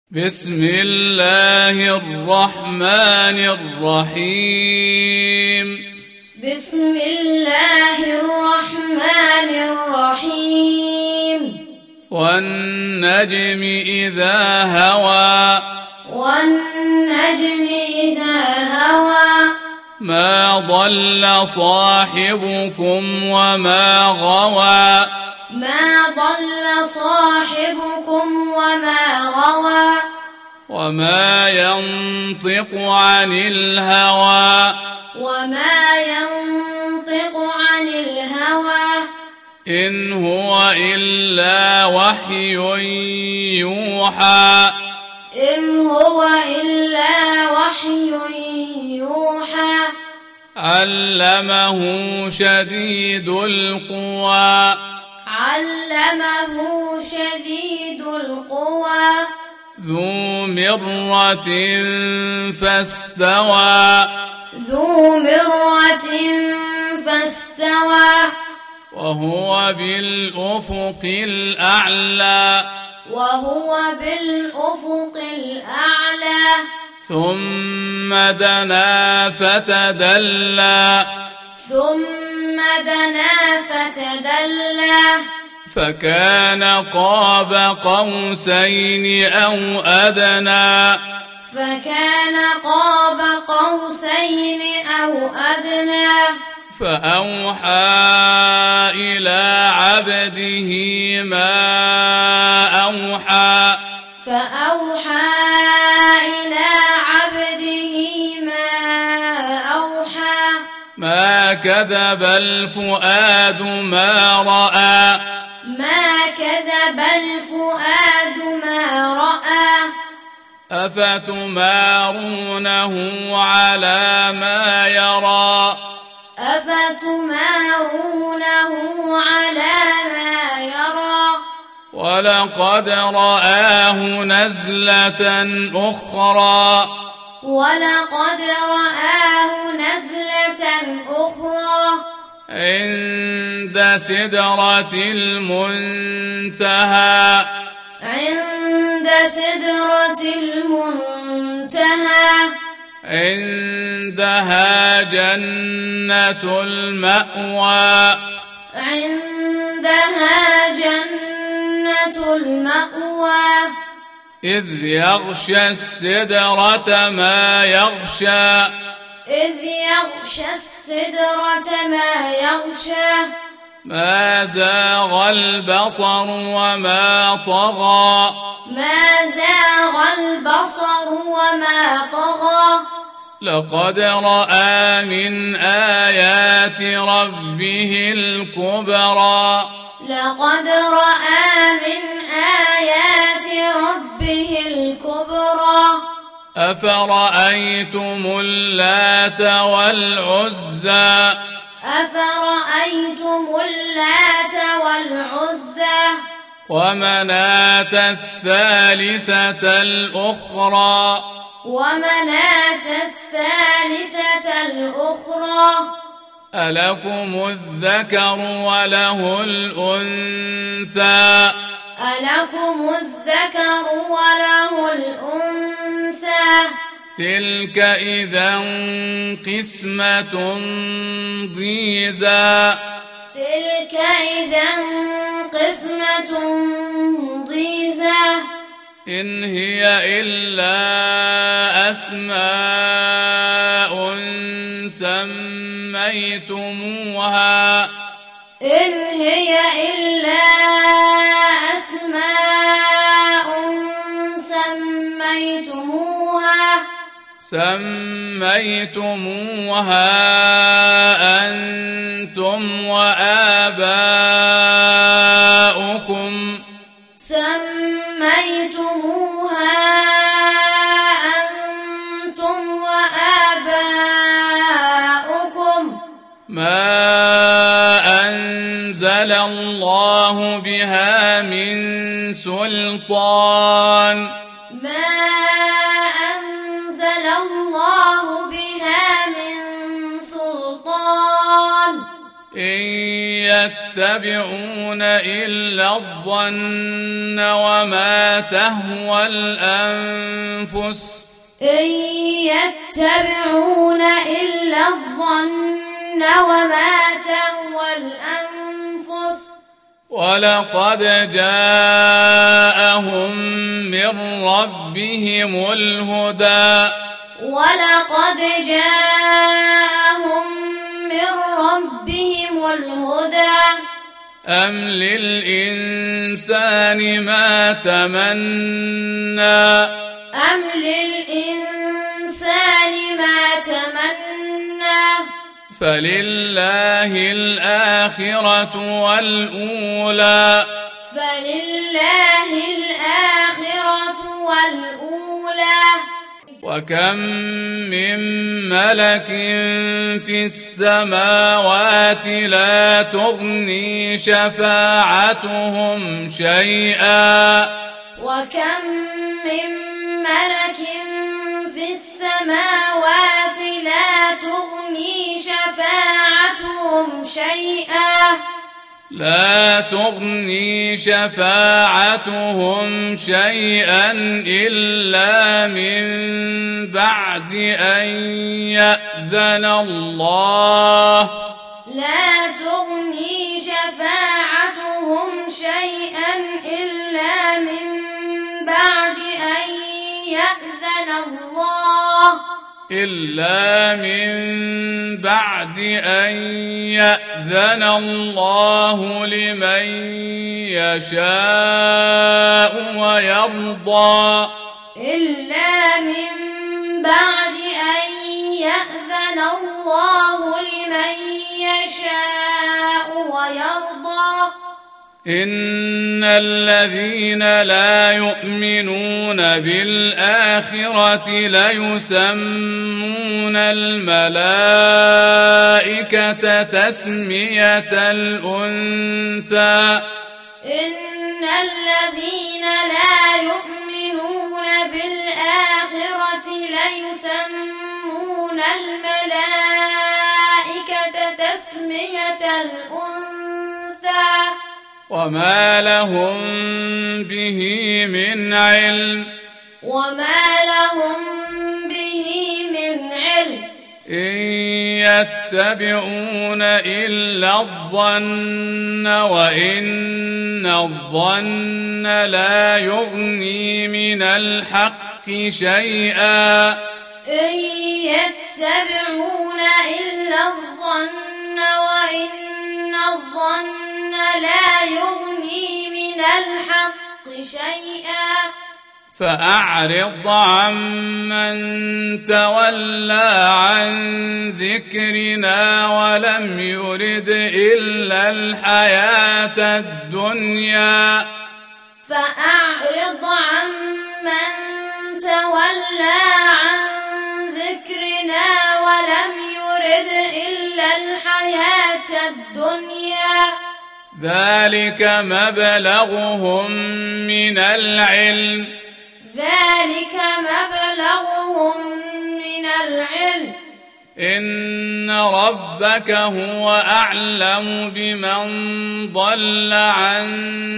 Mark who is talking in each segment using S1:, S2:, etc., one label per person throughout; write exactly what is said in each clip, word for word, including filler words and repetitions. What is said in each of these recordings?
S1: بسم الله الرحمن الرحيم
S2: بسم الله الرحمن الرحيم
S1: والنجم إذا هوى
S2: والنجم إذا هوى
S1: ما ضل صاحبكم وما غوى
S2: ما ضل صاحبكم وما غوى
S1: وما ينطق عن الهوى
S2: وما ينطق عن الهوى
S1: إن هو إلا وحي يوحى
S2: إن هو إلا وحي يوحى
S1: علمه شديد القوى
S2: علمه شديد القوى
S1: ذو مرة فاستوى
S2: ذو مرة فاستوى
S1: وهو بالأفق الأعلى
S2: وهو بالأفق الأعلى
S1: ثم دنا فتدلى
S2: ثم دنا فتدلى
S1: فكان قاب قوسين أو أدنى
S2: فكان قاب قوسين أو أدنى
S1: فأوحى إلى عبده ما أوحى
S2: فأوحى إلى عبده ما أوحى
S1: ما كذب الفؤاد ما رأى
S2: ما كذب الفؤاد ما رأى
S1: أفتمارونه على ما يرى
S2: أفتمارونه على ما يرى
S1: ولقد رآه نزلة أخرى
S2: ولقد رآه نزلة أخرى
S1: عند سدرة المنتهى
S2: عند سدرة المنتهى
S1: عندها جنة المأوى
S2: عندها جنة المأوى
S1: إذ يغشى السدرة ما يغشى
S2: إذ يغشى السدرة ما يغشى
S1: ما زاغ البصر وما طغى
S2: ما زاغ البصر وما طغى
S1: لقد رأى من آيات ربه الكبرى
S2: لقد رأى من آيات ربه الكبرى
S1: أفرأيتم اللات والعزى
S2: أفرأيتم اللات والعزى
S1: ومناة الثالثة الأخرى
S2: ومناة الثالثة الأخرى
S1: ألكم الذكر وله الأنثى
S2: ألكم الذكر وله الأنثى
S1: تلك إذا قسمة ضيزى
S2: تلك إذا قسمة ضيزى
S1: إن هي إلا أسماء سميتموها
S2: إن هي إلا أسماء سميتموها
S1: سميتموها أنتم وآباؤكم
S2: سميتموها أنتم وآباؤكم
S1: ما أنزل الله بها من سلطان
S2: ما أنزل الله بها من سلطان
S1: إن يتبعون إلا الظن وما تهوى الأنفس
S2: إن يتبعون إلا الظن وما تهوى الأنفس
S1: ولقد جاءهم من ربهم الهدى
S2: ولقد جاءهم من ربهم الهدى
S1: أم للإنسان ما تمنى
S2: أم للإنسان ما تمنى
S1: فلله الآخرة والأولى
S2: فلله الآخرة والأولى
S1: وكم من ملك في السماوات لا تغني شفاعتهم شيئا
S2: وكم من ملك في السماوات لا تغني شفاعتهم شيئا
S1: لا تغني شفاعتهم شيئا إلا من بعد أن يأذن الله
S2: لا تغني شفاعتهم شيئا إلا من بعد أن يأذن الله
S1: إلا من بعد أن يأذن الله لمن يشاء ويرضى
S2: إلا من بعد أن يأذن الله لمن يشاء ويرضى
S1: إن الذين لا يؤمنون بالآخرة ليسمون الملائكة تسمية الأنثى
S2: إن الذين لا يؤمنون بالآخرة ليسمون الملائكة تسمية الأنثى
S1: وما لهم به من علم
S2: وما لهم به من علم
S1: إن يتبعون إلا الظن وإن الظن لا يغني من الحق شيئا
S2: إن يتبعون إلا الظن وإن الظن لا يغني من الحق شيئا
S1: فأعرض عمن تولى عن ذكرنا ولم يرد إلا الحياة الدنيا
S2: فأعرض عمن تولى عن ذكرنا ولم يرد إلا الحياة الدنيا
S1: ذلك مبلغهم من العلم
S2: ذلك مبلغهم من العلم
S1: إن ربك هو أعلم بمن ضل عن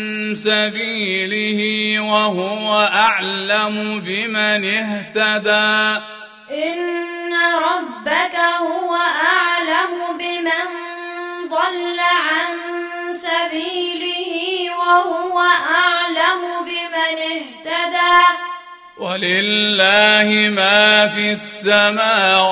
S1: سبيله وهو أعلم بمن اهتدى
S2: إن ربك هو أعلم بمن ضل عن سبيله وهو أعلم بمن اهتدى
S1: ولله ما في السماوات